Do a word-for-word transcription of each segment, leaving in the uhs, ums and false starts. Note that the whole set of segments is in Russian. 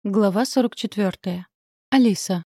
Глава сорок четвёртая. Алиса.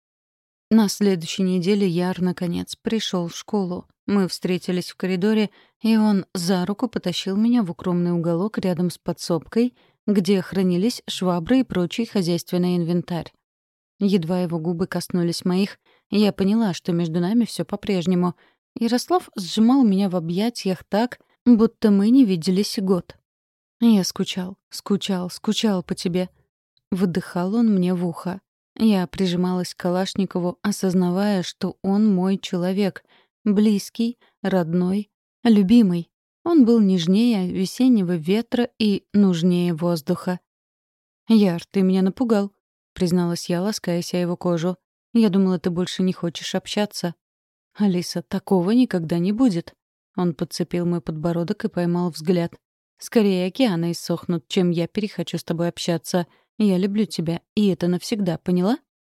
На следующей неделе Яр, наконец, пришел в школу. Мы встретились в коридоре, и он за руку потащил меня в укромный уголок рядом с подсобкой, где хранились швабры и прочий хозяйственный инвентарь. Едва его губы коснулись моих, я поняла, что между нами все по-прежнему. Ярослав сжимал меня в объятиях так, будто мы не виделись год. Я скучал, скучал, скучал по тебе. Выдыхал он мне в ухо. Я прижималась к Калашникову, осознавая, что он мой человек. Близкий, родной, любимый. Он был нежнее весеннего ветра и нужнее воздуха. «Яр, ты меня напугал», — призналась я, ласкаясь о его кожу. «Я думала, ты больше не хочешь общаться». «Алиса, такого никогда не будет». Он подцепил мой подбородок и поймал взгляд. «Скорее океаны иссохнут, чем я перехочу с тобой общаться. Я люблю тебя, и это навсегда, поняла?»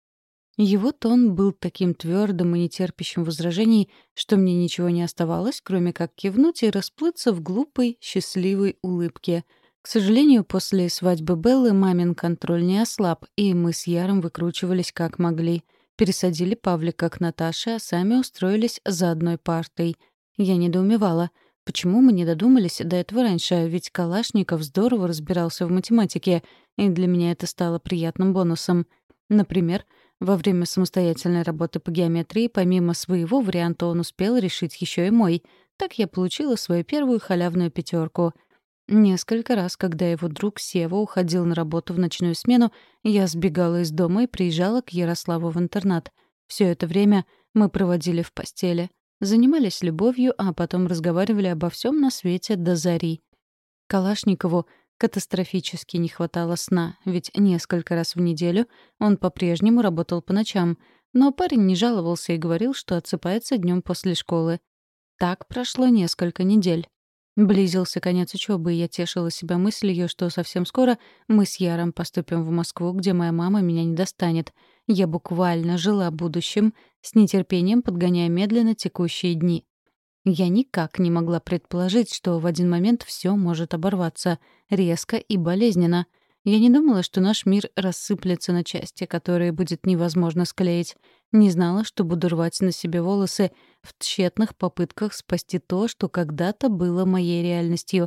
Его тон был таким твердым и нетерпящим возражений, что мне ничего не оставалось, кроме как кивнуть и расплыться в глупой, счастливой улыбке. К сожалению, после свадьбы Беллы мамин контроль не ослаб, и мы с Яром выкручивались как могли. Пересадили Павлика к Наташе, а сами устроились за одной партой. Я недоумевала. Почему мы не додумались до этого раньше? Ведь Калашников здорово разбирался в математике, и для меня это стало приятным бонусом. Например, во время самостоятельной работы по геометрии, помимо своего варианта, он успел решить еще и мой. Так я получила свою первую халявную пятерку. Несколько раз, когда его друг Сева уходил на работу в ночную смену, я сбегала из дома и приезжала к Ярославу в интернат. Все это время мы проводили в постели. Занимались любовью, а потом разговаривали обо всем на свете до зари. Калашникову катастрофически не хватало сна, ведь несколько раз в неделю он по-прежнему работал по ночам, но парень не жаловался и говорил, что отсыпается днем после школы. Так прошло несколько недель. Близился конец учебы, и я тешила себя мыслью, что совсем скоро мы с Яром поступим в Москву, где моя мама меня не достанет. Я буквально жила будущим, с нетерпением подгоняя медленно текущие дни. Я никак не могла предположить, что в один момент все может оборваться, резко и болезненно. Я не думала, что наш мир рассыплется на части, которые будет невозможно склеить. Не знала, что буду рвать на себе волосы в тщетных попытках спасти то, что когда-то было моей реальностью.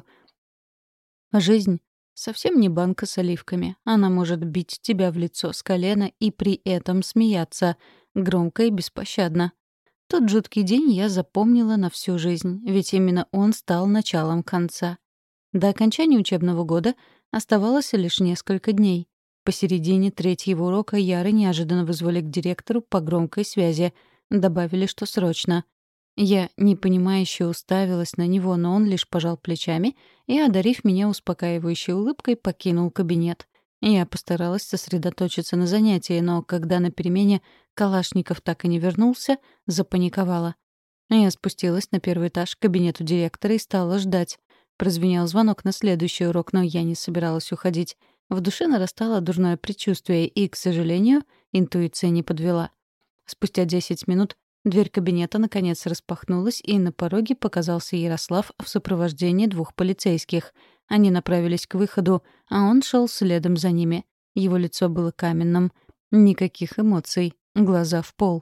Жизнь совсем не банка с оливками. Она может бить тебя в лицо с колена и при этом смеяться, громко и беспощадно. Тот жуткий день я запомнила на всю жизнь, ведь именно он стал началом конца. До окончания учебного года оставалось лишь несколько дней. Посередине третьего урока Яры неожиданно вызвали к директору по громкой связи. Добавили, что срочно. Я непонимающе уставилась на него, но он лишь пожал плечами и, одарив меня успокаивающей улыбкой, покинул кабинет. Я постаралась сосредоточиться на занятии, но когда на перемене Калашников так и не вернулся, запаниковала. Я спустилась на первый этаж к кабинету директора и стала ждать. Прозвенел звонок на следующий урок, но я не собиралась уходить. В душе нарастало дурное предчувствие, и, к сожалению, интуиция не подвела. Спустя десять минут дверь кабинета наконец распахнулась, и на пороге показался Ярослав в сопровождении двух полицейских. Они направились к выходу, а он шел следом за ними. Его лицо было каменным. Никаких эмоций. Глаза в пол.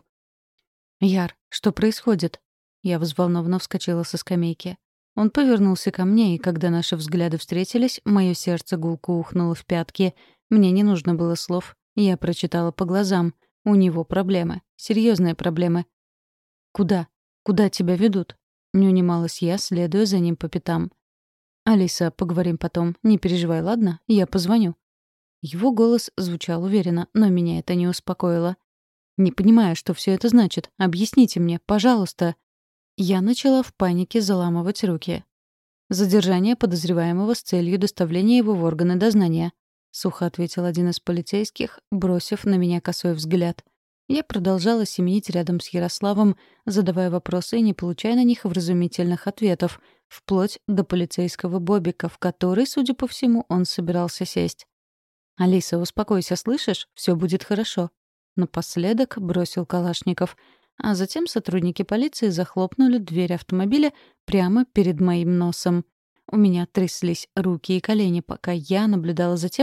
«Яр, что происходит?» Я взволнованно вскочила со скамейки. Он повернулся ко мне, и когда наши взгляды встретились, мое сердце гулко ухнуло в пятки. Мне не нужно было слов. Я прочитала по глазам. У него проблемы. Серьезные проблемы. «Куда? Куда тебя ведут?» Не унималась я, следуя за ним по пятам. «Алиса, поговорим потом. Не переживай, ладно? Я позвоню». Его голос звучал уверенно, но меня это не успокоило. «Не понимаю, что все это значит. Объясните мне, пожалуйста». Я начала в панике заламывать руки. «Задержание подозреваемого с целью доставления его в органы дознания», — сухо ответил один из полицейских, бросив на меня косой взгляд. Я продолжала семенить рядом с Ярославом, задавая вопросы и не получая на них вразумительных ответов, вплоть до полицейского Бобика, в который, судя по всему, он собирался сесть. «Алиса, успокойся, слышишь? Все будет хорошо». Напоследок бросил Калашников. А затем сотрудники полиции захлопнули дверь автомобиля прямо перед моим носом. У меня тряслись руки и колени, пока я наблюдала за тем,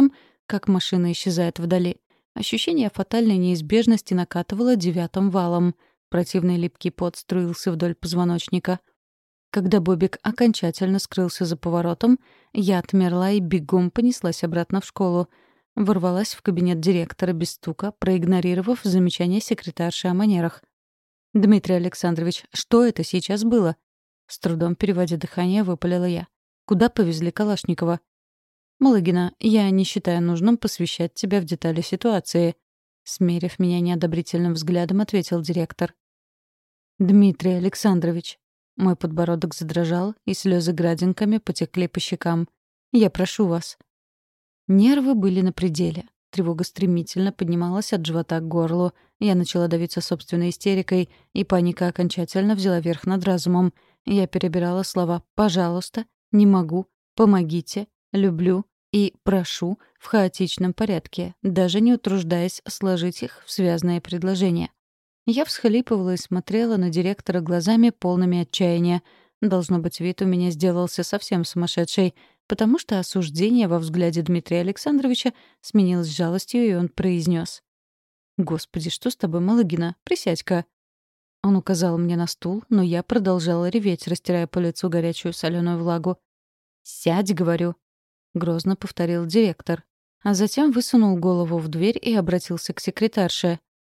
как машина исчезает вдали. Ощущение фатальной неизбежности накатывало девятым валом. Противный липкий пот струился вдоль позвоночника. Когда Бобик окончательно скрылся за поворотом, я отмерла и бегом понеслась обратно в школу. Ворвалась в кабинет директора без стука, проигнорировав замечание секретарши о манерах. «Дмитрий Александрович, что это сейчас было?» С трудом переводя дыхание, выпалила я. «Куда повезли Калашникова?» «Малыгина, я не считаю нужным посвящать тебя в детали ситуации», — смерив меня неодобрительным взглядом, ответил директор. «Дмитрий Александрович». Мой подбородок задрожал, и слезы градинками потекли по щекам. «Я прошу вас». Нервы были на пределе. Тревога стремительно поднималась от живота к горлу. Я начала давиться собственной истерикой, и паника окончательно взяла верх над разумом. Я перебирала слова «пожалуйста», «не могу», «помогите», «люблю» и «прошу» в хаотичном порядке, даже не утруждаясь сложить их в связное предложение. Я всхлипывала и смотрела на директора глазами, полными отчаяния. Должно быть, вид у меня сделался совсем сумасшедший, потому что осуждение во взгляде Дмитрия Александровича сменилось жалостью, и он произнес: «Господи, что с тобой, Малыгина? Присядь-ка». Он указал мне на стул, но я продолжала реветь, растирая по лицу горячую соленую влагу. «Сядь, — говорю», — грозно повторил директор, а затем высунул голову в дверь и обратился к секретарше.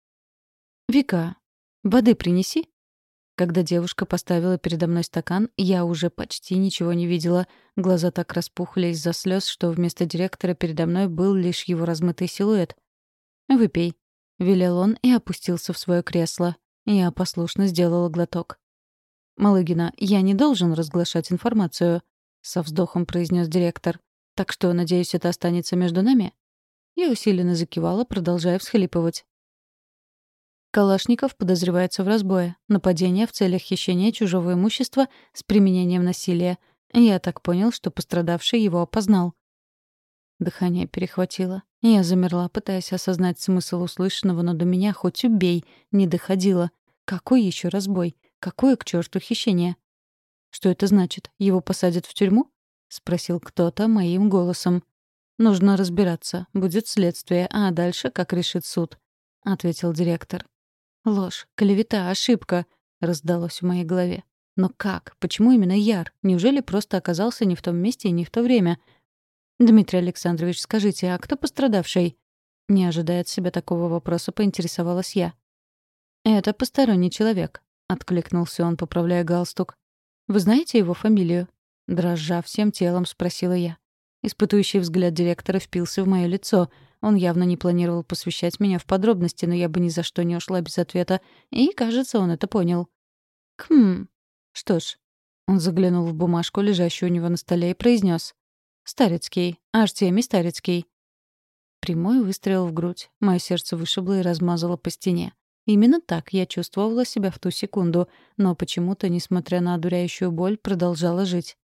«Вика, воды принеси». Когда девушка поставила передо мной стакан, я уже почти ничего не видела. Глаза так распухли из-за слез, что вместо директора передо мной был лишь его размытый силуэт. «Выпей», — велел он и опустился в свое кресло. Я послушно сделала глоток. «Малыгина, я не должен разглашать информацию», — со вздохом произнес директор. «Так что, надеюсь, это останется между нами?» Я усиленно закивала, продолжая всхлипывать. Калашников подозревается в разбое. Нападение в целях хищения чужого имущества с применением насилия. Я так понял, что пострадавший его опознал. Дыхание перехватило. Я замерла, пытаясь осознать смысл услышанного, но до меня хоть убей, не доходило. Какой еще разбой? Какое к черту хищение? «Что это значит? Его посадят в тюрьму?» — спросил кто-то моим голосом. «Нужно разбираться. Будет следствие, а дальше как решит суд», — ответил директор. «Ложь, клевета, ошибка», — раздалось в моей голове. «Но как? Почему именно Яр? Неужели просто оказался не в том месте и не в то время?» «Дмитрий Александрович, скажите, а кто пострадавший?» Не ожидая от себя такого вопроса, поинтересовалась я. «Это посторонний человек», — откликнулся он, поправляя галстук. «Вы знаете его фамилию?» Дрожа всем телом, спросила я. Испытующий взгляд директора впился в моё лицо. Он явно не планировал посвящать меня в подробности, но я бы ни за что не ушла без ответа. И, кажется, он это понял. «Хм. Что ж». Он заглянул в бумажку, лежащую у него на столе, и произнес: «Старицкий. Артемий Старицкий». Прямой выстрел в грудь. Моё сердце вышибло и размазало по стене. Именно так я чувствовала себя в ту секунду, но почему-то, несмотря на одуряющую боль, продолжала жить.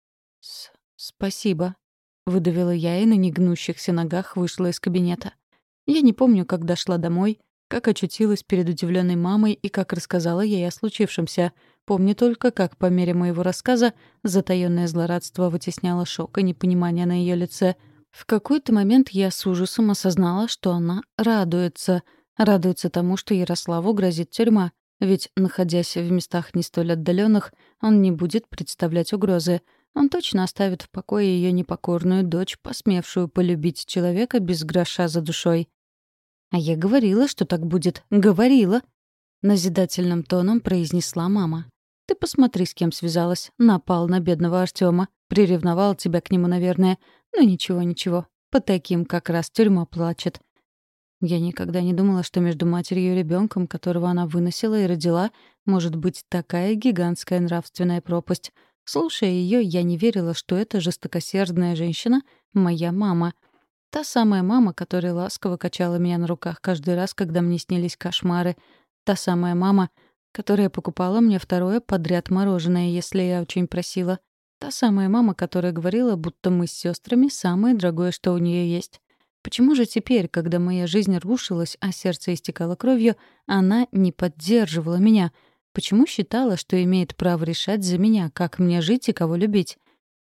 С «Спасибо», — выдавила я и на негнущихся ногах вышла из кабинета. Я не помню, как дошла домой, как очутилась перед удивленной мамой и как рассказала ей о случившемся. Помню только, как по мере моего рассказа затаённое злорадство вытесняло шок и непонимание на ее лице. В какой-то момент я с ужасом осознала, что она радуется. Радуется тому, что Ярославу грозит тюрьма. Ведь, находясь в местах не столь отдаленных, он не будет представлять угрозы. Он точно оставит в покое ее непокорную дочь, посмевшую полюбить человека без гроша за душой. «А я говорила, что так будет. Говорила!» Назидательным тоном произнесла мама. «Ты посмотри, с кем связалась. Напал на бедного Артема. Приревновал тебя к нему, наверное. Ну ничего, ничего. По таким как раз тюрьма плачет». Я никогда не думала, что между матерью и ребенком, которого она выносила и родила, может быть такая гигантская нравственная пропасть. Слушая ее, я не верила, что эта жестокосердная женщина — моя мама. Та самая мама, которая ласково качала меня на руках каждый раз, когда мне снились кошмары. Та самая мама, которая покупала мне второе подряд мороженое, если я очень просила. Та самая мама, которая говорила, будто мы с сестрами самое дорогое, что у нее есть. Почему же теперь, когда моя жизнь рушилась, а сердце истекало кровью, она не поддерживала меня? Почему считала, что имеет право решать за меня, как мне жить и кого любить?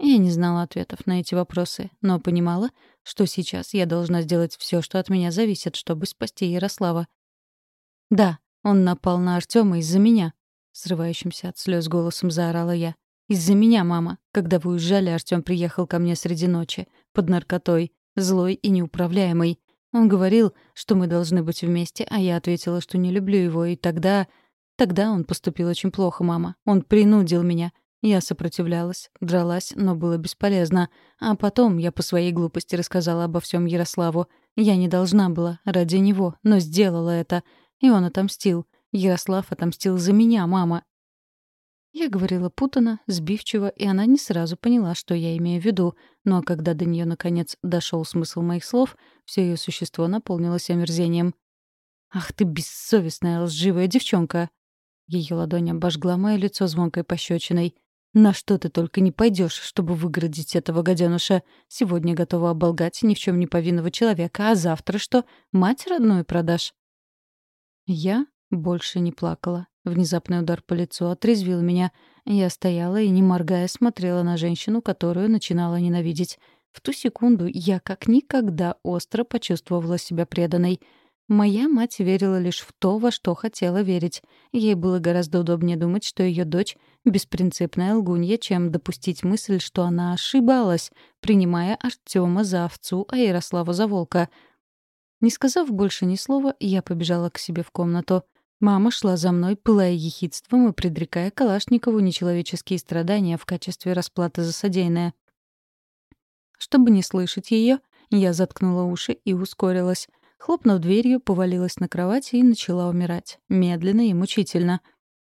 Я не знала ответов на эти вопросы, но понимала, что сейчас я должна сделать все, что от меня зависит, чтобы спасти Ярослава. «Да, он напал на Артема из-за меня», — срывающимся от слез голосом заорала я. «Из-за меня, мама. Когда вы уезжали, Артем приехал ко мне среди ночи, под наркотой, злой и неуправляемый. Он говорил, что мы должны быть вместе, а я ответила, что не люблю его, и тогда... Тогда он поступил очень плохо, мама. Он принудил меня. Я сопротивлялась, дралась, но было бесполезно. А потом я по своей глупости рассказала обо всем Ярославу. Я не должна была, ради него, но сделала это. И он отомстил. Ярослав отомстил за меня, мама. Я говорила путано, сбивчиво, и она не сразу поняла, что я имею в виду. Но когда до нее наконец дошел смысл моих слов, все ее существо наполнилось омерзением. «Ах ты бессовестная, лживая девчонка!» Ее ладонь обожгла мое лицо звонкой пощечиной. «На что ты только не пойдешь, чтобы выгородить этого гаденыша? Сегодня готова оболгать ни в чем не повинного человека, а завтра что? Мать родную продашь?» Я больше не плакала. Внезапный удар по лицу отрезвил меня. Я стояла и, не моргая, смотрела на женщину, которую начинала ненавидеть. В ту секунду я как никогда остро почувствовала себя преданной. Моя мать верила лишь в то, во что хотела верить. Ей было гораздо удобнее думать, что ее дочь — беспринципная лгунья, чем допустить мысль, что она ошибалась, принимая Артема за овцу, а Ярослава за волка. Не сказав больше ни слова, я побежала к себе в комнату. Мама шла за мной, пылая ехидством и предрекая Калашникову нечеловеческие страдания в качестве расплаты за содеянное. Чтобы не слышать ее, я заткнула уши и ускорилась. Хлопнув дверью, повалилась на кровать и начала умирать. Медленно и мучительно.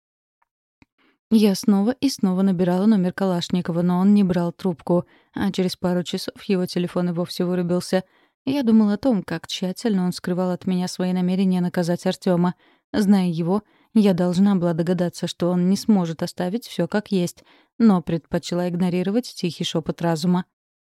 Я снова и снова набирала номер Калашникова, но он не брал трубку, а через пару часов его телефон и вовсе вырубился. Я думала о том, как тщательно он скрывал от меня свои намерения наказать Артема. Зная его, я должна была догадаться, что он не сможет оставить все как есть, но предпочла игнорировать тихий шепот разума.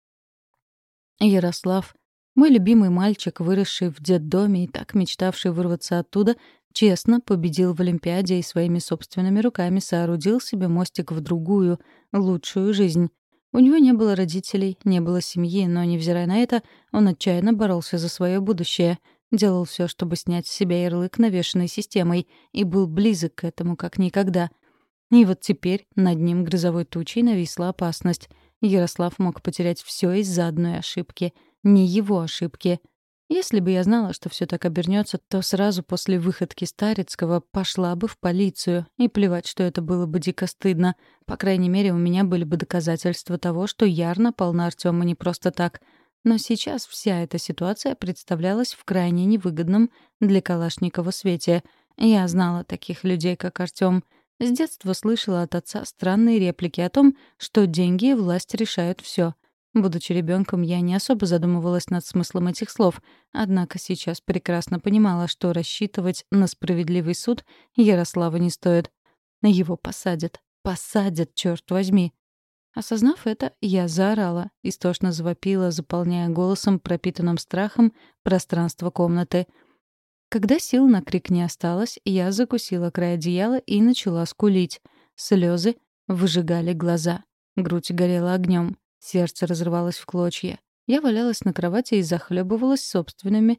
Ярослав, мой любимый мальчик, выросший в детдоме и так мечтавший вырваться оттуда, честно победил в Олимпиаде и своими собственными руками соорудил себе мостик в другую, лучшую жизнь. У него не было родителей, не было семьи, но, невзирая на это, он отчаянно боролся за свое будущее, делал все, чтобы снять с себя ярлык, навешанный системой, и был близок к этому как никогда. И вот теперь над ним грозовой тучей нависла опасность. Ярослав мог потерять все из-за одной ошибки. Не его ошибки. Если бы я знала, что все так обернется, то сразу после выходки Старицкого пошла бы в полицию. И плевать, что это было бы дико стыдно. По крайней мере, у меня были бы доказательства того, что Яр напал на Артема не просто так. Но сейчас вся эта ситуация представлялась в крайне невыгодном для Калашникова свете. Я знала таких людей, как Артем. С детства слышала от отца странные реплики о том, что деньги и власть решают все. Будучи ребенком, я не особо задумывалась над смыслом этих слов, однако сейчас прекрасно понимала, что рассчитывать на справедливый суд Ярослава не стоит. Его посадят. Посадят, черт возьми. Осознав это, я заорала, истошно завопила, заполняя голосом, пропитанным страхом, пространство комнаты. Когда сил на крик не осталось, я закусила край одеяла и начала скулить. Слезы выжигали глаза. Грудь горела огнем. Сердце разрывалось в клочья. Я валялась на кровати и захлебывалась собственными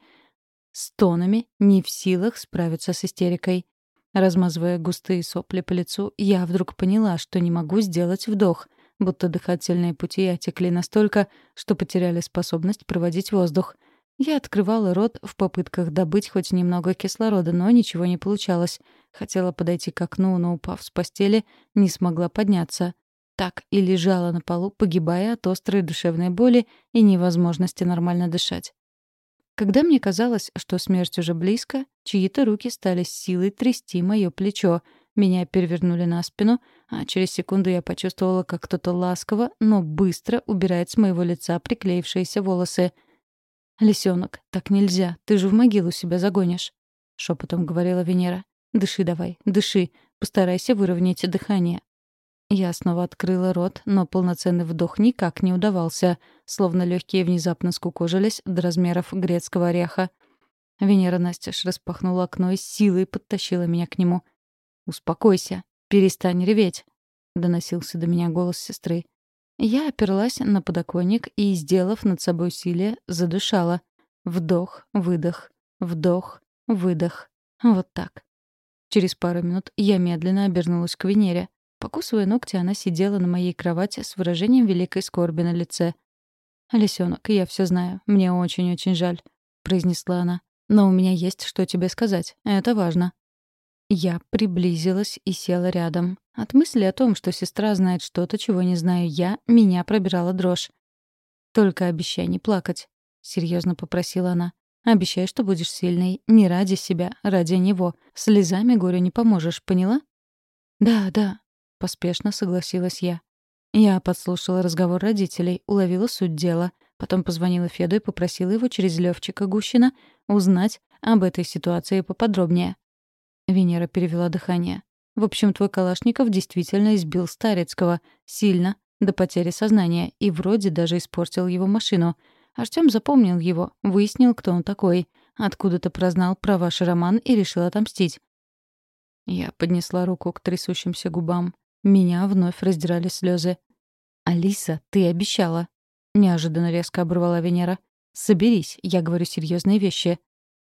стонами, не в силах справиться с истерикой. Размазывая густые сопли по лицу, я вдруг поняла, что не могу сделать вдох, будто дыхательные пути отекли настолько, что потеряли способность проводить воздух. Я открывала рот в попытках добыть хоть немного кислорода, но ничего не получалось. Хотела подойти к окну, но, упав с постели, не смогла подняться. Так и лежала на полу, погибая от острой душевной боли и невозможности нормально дышать. Когда мне казалось, что смерть уже близко, чьи-то руки стали с силой трясти моё плечо. Меня перевернули на спину, а через секунду я почувствовала, как кто-то ласково, но быстро убирает с моего лица приклеившиеся волосы. «Лисёнок, так нельзя, ты же в могилу себя загонишь», — шепотом говорила Венера. «Дыши давай, дыши, постарайся выровнять дыхание». Я снова открыла рот, но полноценный вдох никак не удавался, словно легкие внезапно скукожились до размеров грецкого ореха. Венера настежь распахнула окно и с силой подтащила меня к нему. «Успокойся, перестань реветь», — доносился до меня голос сестры. Я оперлась на подоконник и, сделав над собой усилие, задышала. Вдох, выдох, вдох, выдох. Вот так. Через пару минут я медленно обернулась к Венере. Покусывая ногти, она сидела на моей кровати с выражением великой скорби на лице. «Лисёнок, я всё знаю. Мне очень-очень жаль», — произнесла она. «Но у меня есть что тебе сказать. Это важно». Я приблизилась и села рядом. От мысли о том, что сестра знает что-то, чего не знаю я, меня пробирала дрожь. «Только обещай не плакать», — серьезно попросила она. «Обещай, что будешь сильной. Не ради себя, ради него. Слезами горю не поможешь, поняла?» «Да, да», — поспешно согласилась я. Я подслушала разговор родителей, уловила суть дела. Потом позвонила Феду и попросила его через Левчика Гущина узнать об этой ситуации поподробнее. Венера перевела дыхание. «В общем, твой Калашников действительно избил Старицкого. Сильно, до потери сознания, и вроде даже испортил его машину. Артём запомнил его, выяснил, кто он такой. Откуда-то прознал про ваш роман и решил отомстить». Я поднесла руку к трясущимся губам. Меня вновь раздирали слезы. «Алиса, ты обещала!» Неожиданно резко оборвала Венера. «Соберись, я говорю серьезные вещи».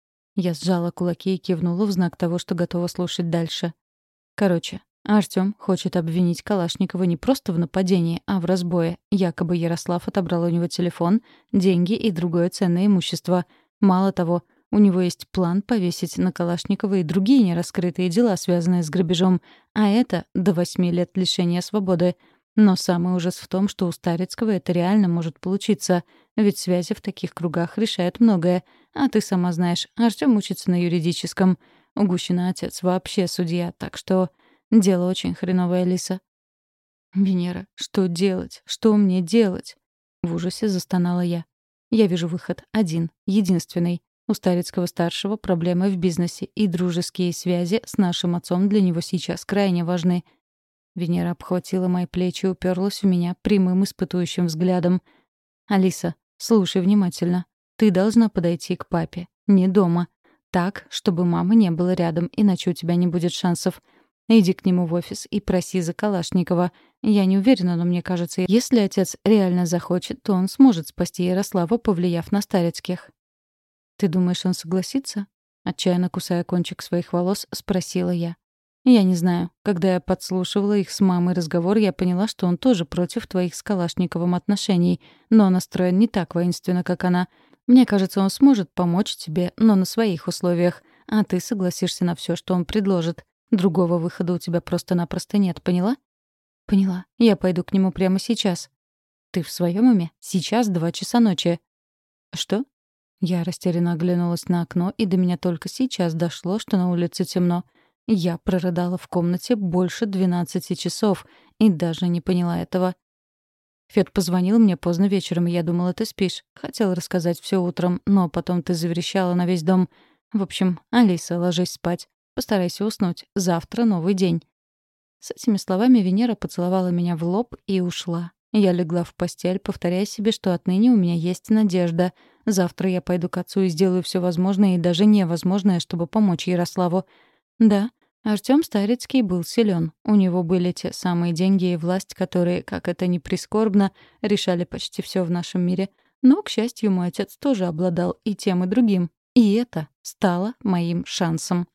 Я сжала кулаки и кивнула в знак того, что готова слушать дальше. Короче, Артём хочет обвинить Калашникова не просто в нападении, а в разбое. Якобы Ярослав отобрал у него телефон, деньги и другое ценное имущество. Мало того, у него есть план повесить на Калашникова и другие нераскрытые дела, связанные с грабежом, а это до восьми лет лишения свободы. Но самый ужас в том, что у Старицкого это реально может получиться, ведь связи в таких кругах решают многое. А ты сама знаешь, Артём учится на юридическом. У Гущина отец вообще судья, так что дело очень хреновое, Лиса. «Венера, что делать? Что мне делать?» В ужасе застонала я. «Я вижу выход. Один. Единственный. У Старицкого-старшего проблемы в бизнесе, и дружеские связи с нашим отцом для него сейчас крайне важны». Венера обхватила мои плечи и уперлась в меня прямым испытующим взглядом. «Алиса, слушай внимательно. Ты должна подойти к папе. Не дома. Так, чтобы мамы не было рядом, иначе у тебя не будет шансов. Иди к нему в офис и проси за Калашникова. Я не уверена, но мне кажется, если отец реально захочет, то он сможет спасти Ярослава, повлияв на Старицких». «Ты думаешь, он согласится?» Отчаянно кусая кончик своих волос, спросила я. «Я не знаю. Когда я подслушивала их с мамой разговор, я поняла, что он тоже против твоих с Калашниковым отношений, но настроен не так воинственно, как она. Мне кажется, он сможет помочь тебе, но на своих условиях, а ты согласишься на все, что он предложит. Другого выхода у тебя просто-напросто нет, поняла?» «Поняла. Я пойду к нему прямо сейчас». «Ты в своем уме? Сейчас два часа ночи». «Что?» Я растерянно оглянулась на окно, и до меня только сейчас дошло, что на улице темно. Я прорыдала в комнате больше двенадцати часов и даже не поняла этого. Фед позвонил мне поздно вечером, и я думала, ты спишь. Хотела рассказать все утром, но потом ты заверещала на весь дом. В общем, Алиса, ложись спать. Постарайся уснуть. Завтра новый день. С этими словами Венера поцеловала меня в лоб и ушла. Я легла в постель, повторяя себе, что отныне у меня есть надежда. Завтра я пойду к отцу и сделаю все возможное и даже невозможное, чтобы помочь Ярославу. Да, Артём Старицкий был силен. У него были те самые деньги и власть, которые, как это ни прискорбно, решали почти все в нашем мире. Но, к счастью, мой отец тоже обладал и тем, и другим. И это стало моим шансом.